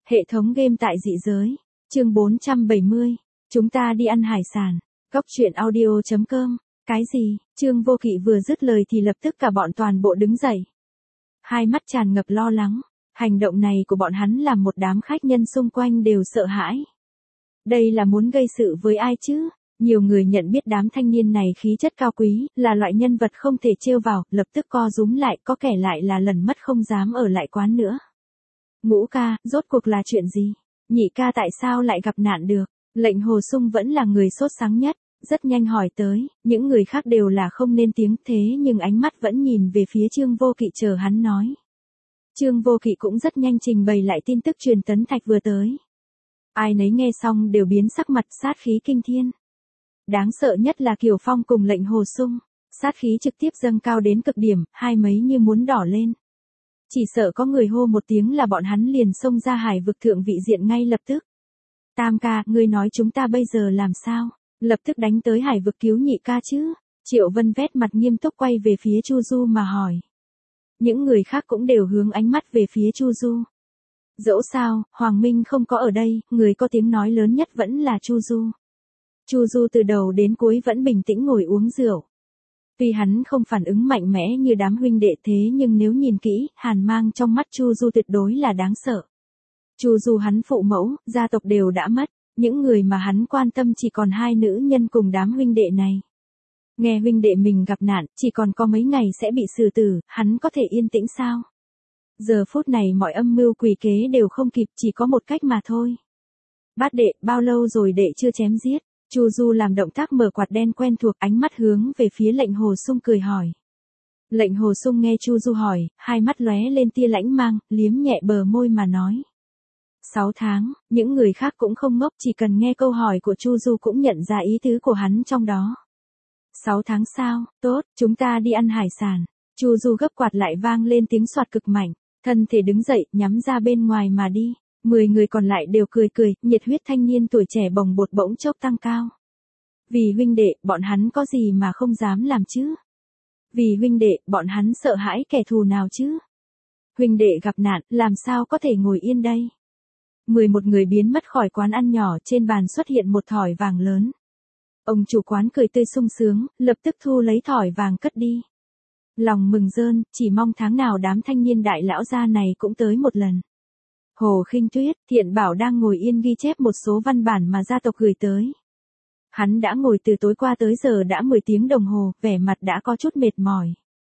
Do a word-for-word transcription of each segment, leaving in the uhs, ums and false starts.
Hệ thống game tại dị giới. Chương bốn trăm bảy mươi. Chúng ta đi ăn hải sản. Góc truyện audio chấm com. Cái gì? Trương Vô Kỵ vừa dứt lời thì lập tức cả bọn toàn bộ đứng dậy. Hai mắt tràn ngập lo lắng. Hành động này của bọn hắn làm một đám khách nhân xung quanh đều sợ hãi. Đây là muốn gây sự với ai chứ? Nhiều người nhận biết đám thanh niên này khí chất cao quý, là loại nhân vật không thể trêu vào, lập tức co rúm lại, có kẻ lại là lần mất không dám ở lại quán nữa. Ngũ ca, rốt cuộc là chuyện gì? Nhị ca tại sao lại gặp nạn được? Lệnh Hồ Sung vẫn là người sốt sáng nhất, rất nhanh hỏi tới, những người khác đều là không nên tiếng thế nhưng ánh mắt vẫn nhìn về phía Trương Vô Kỵ chờ hắn nói. Trương Vô Kỵ cũng rất nhanh trình bày lại tin tức truyền tấn thạch vừa tới. Ai nấy nghe xong đều biến sắc mặt sát khí kinh thiên. Đáng sợ nhất là Kiều Phong cùng Lệnh Hồ Sung, sát khí trực tiếp dâng cao đến cực điểm, hai mấy như muốn đỏ lên. Chỉ sợ có người hô một tiếng là bọn hắn liền xông ra hải vực thượng vị diện ngay lập tức. Tam ca, ngươi nói chúng ta bây giờ làm sao? Lập tức đánh tới hải vực cứu nhị ca chứ? Triệu Vân vét mặt nghiêm túc quay về phía Chu Du mà hỏi. Những người khác cũng đều hướng ánh mắt về phía Chu Du. Dẫu sao, Hoàng Minh không có ở đây, người có tiếng nói lớn nhất vẫn là Chu Du. Chu Du từ đầu đến cuối vẫn bình tĩnh ngồi uống rượu. Tuy hắn không phản ứng mạnh mẽ như đám huynh đệ thế nhưng nếu nhìn kỹ, hàn mang trong mắt Chu Du tuyệt đối là đáng sợ. Chu Du hắn phụ mẫu, gia tộc đều đã mất, những người mà hắn quan tâm chỉ còn hai nữ nhân cùng đám huynh đệ này. Nghe huynh đệ mình gặp nạn, chỉ còn có mấy ngày sẽ bị xử tử, hắn có thể yên tĩnh sao? Giờ phút này mọi âm mưu quỷ kế đều không kịp, chỉ có một cách mà thôi. Bát đệ, bao lâu rồi đệ chưa chém giết? Chu Du làm động tác mở quạt đen quen thuộc, ánh mắt hướng về phía Lệnh Hồ Sung cười hỏi. Lệnh Hồ Sung nghe Chu Du hỏi, hai mắt lóe lên tia lãnh mang, liếm nhẹ bờ môi mà nói. Sáu tháng, những người khác cũng không ngốc, chỉ cần nghe câu hỏi của Chu Du cũng nhận ra ý tứ của hắn trong đó. Sáu tháng sao, tốt, chúng ta đi ăn hải sản. Chu Du gấp quạt lại vang lên tiếng soạt cực mạnh, thân thể đứng dậy, nhắm ra bên ngoài mà đi. Mười người còn lại đều cười cười, nhiệt huyết thanh niên tuổi trẻ bồng bột bỗng chốc tăng cao. Vì huynh đệ, bọn hắn có gì mà không dám làm chứ? Vì huynh đệ, bọn hắn sợ hãi kẻ thù nào chứ? Huynh đệ gặp nạn, làm sao có thể ngồi yên đây? Mười một người biến mất khỏi quán ăn nhỏ, trên bàn xuất hiện một thỏi vàng lớn. Ông chủ quán cười tươi sung sướng, lập tức thu lấy thỏi vàng cất đi. Lòng mừng rơn, chỉ mong tháng nào đám thanh niên đại lão gia này cũng tới một lần. Hồ Khinh Tuyết, Thiện Bảo đang ngồi yên ghi chép một số văn bản mà gia tộc gửi tới. Hắn đã ngồi từ tối qua tới giờ đã mười tiếng đồng hồ, vẻ mặt đã có chút mệt mỏi.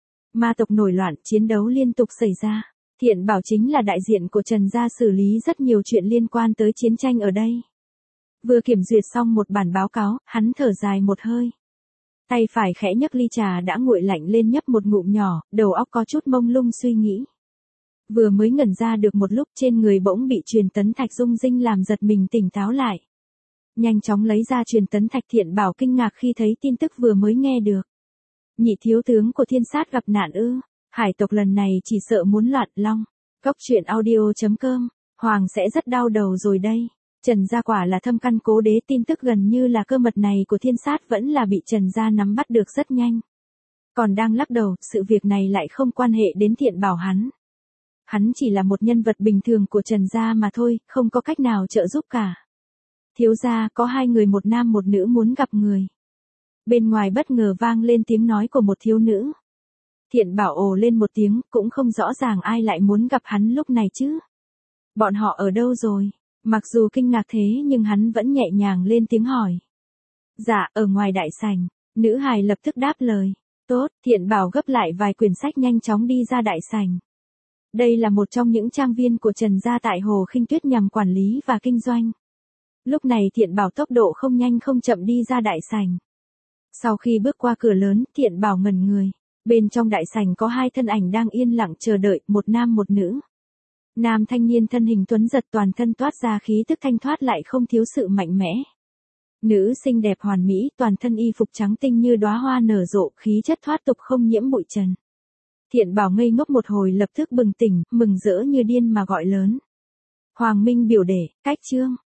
Ma tộc nổi loạn, chiến đấu liên tục xảy ra. Thiện Bảo chính là đại diện của Trần gia xử lý rất nhiều chuyện liên quan tới chiến tranh ở đây. Vừa kiểm duyệt xong một bản báo cáo, hắn thở dài một hơi. Tay phải khẽ nhấc ly trà đã nguội lạnh lên nhấp một ngụm nhỏ, đầu óc có chút mông lung suy nghĩ. Vừa mới ngẩn ra được một lúc trên người bỗng bị truyền tấn thạch rung rinh làm giật mình tỉnh táo lại. Nhanh chóng lấy ra truyền tấn thạch. Thiện Bảo kinh ngạc khi thấy tin tức vừa mới nghe được. Nhị thiếu tướng của Thiên Sát gặp nạn ư? Hải tộc lần này chỉ sợ muốn loạn long. Góc truyện audio chấm com. Hoàng sẽ rất đau đầu rồi đây. Trần gia quả là thâm căn cố đế, tin tức gần như là cơ mật này của Thiên Sát vẫn là bị Trần gia nắm bắt được rất nhanh. Còn đang lắc đầu, sự việc này lại không quan hệ đến Thiện Bảo hắn. Hắn chỉ là một nhân vật bình thường của Trần gia mà thôi, không có cách nào trợ giúp cả. Thiếu gia, có hai người một nam một nữ muốn gặp người. Bên ngoài bất ngờ vang lên tiếng nói của một thiếu nữ. Thiện Bảo ồ lên một tiếng, cũng không rõ ràng ai lại muốn gặp hắn lúc này chứ. Bọn họ ở đâu rồi? Mặc dù kinh ngạc thế nhưng hắn vẫn nhẹ nhàng lên tiếng hỏi. Dạ, ở ngoài đại sảnh. Nữ hài lập tức đáp lời. Tốt, Thiện Bảo gấp lại vài quyển sách nhanh chóng đi ra đại sảnh. Đây là một trong những trang viên của Trần gia tại Hồ Khinh Tuyết nhằm quản lý và kinh doanh. Lúc này Thiện Bảo tốc độ không nhanh không chậm đi ra đại sảnh. Sau khi bước qua cửa lớn, Thiện Bảo ngẩn người. Bên trong đại sảnh có hai thân ảnh đang yên lặng chờ đợi, một nam một nữ. Nam thanh niên thân hình tuấn giật, toàn thân toát ra khí tức thanh thoát lại không thiếu sự mạnh mẽ. Nữ xinh đẹp hoàn mỹ, toàn thân y phục trắng tinh như đóa hoa nở rộ, khí chất thoát tục không nhiễm bụi trần. Thiện Bảo ngây ngốc một hồi lập tức bừng tỉnh, mừng rỡ như điên mà gọi lớn. Hoàng Minh biểu đệ, cách trương.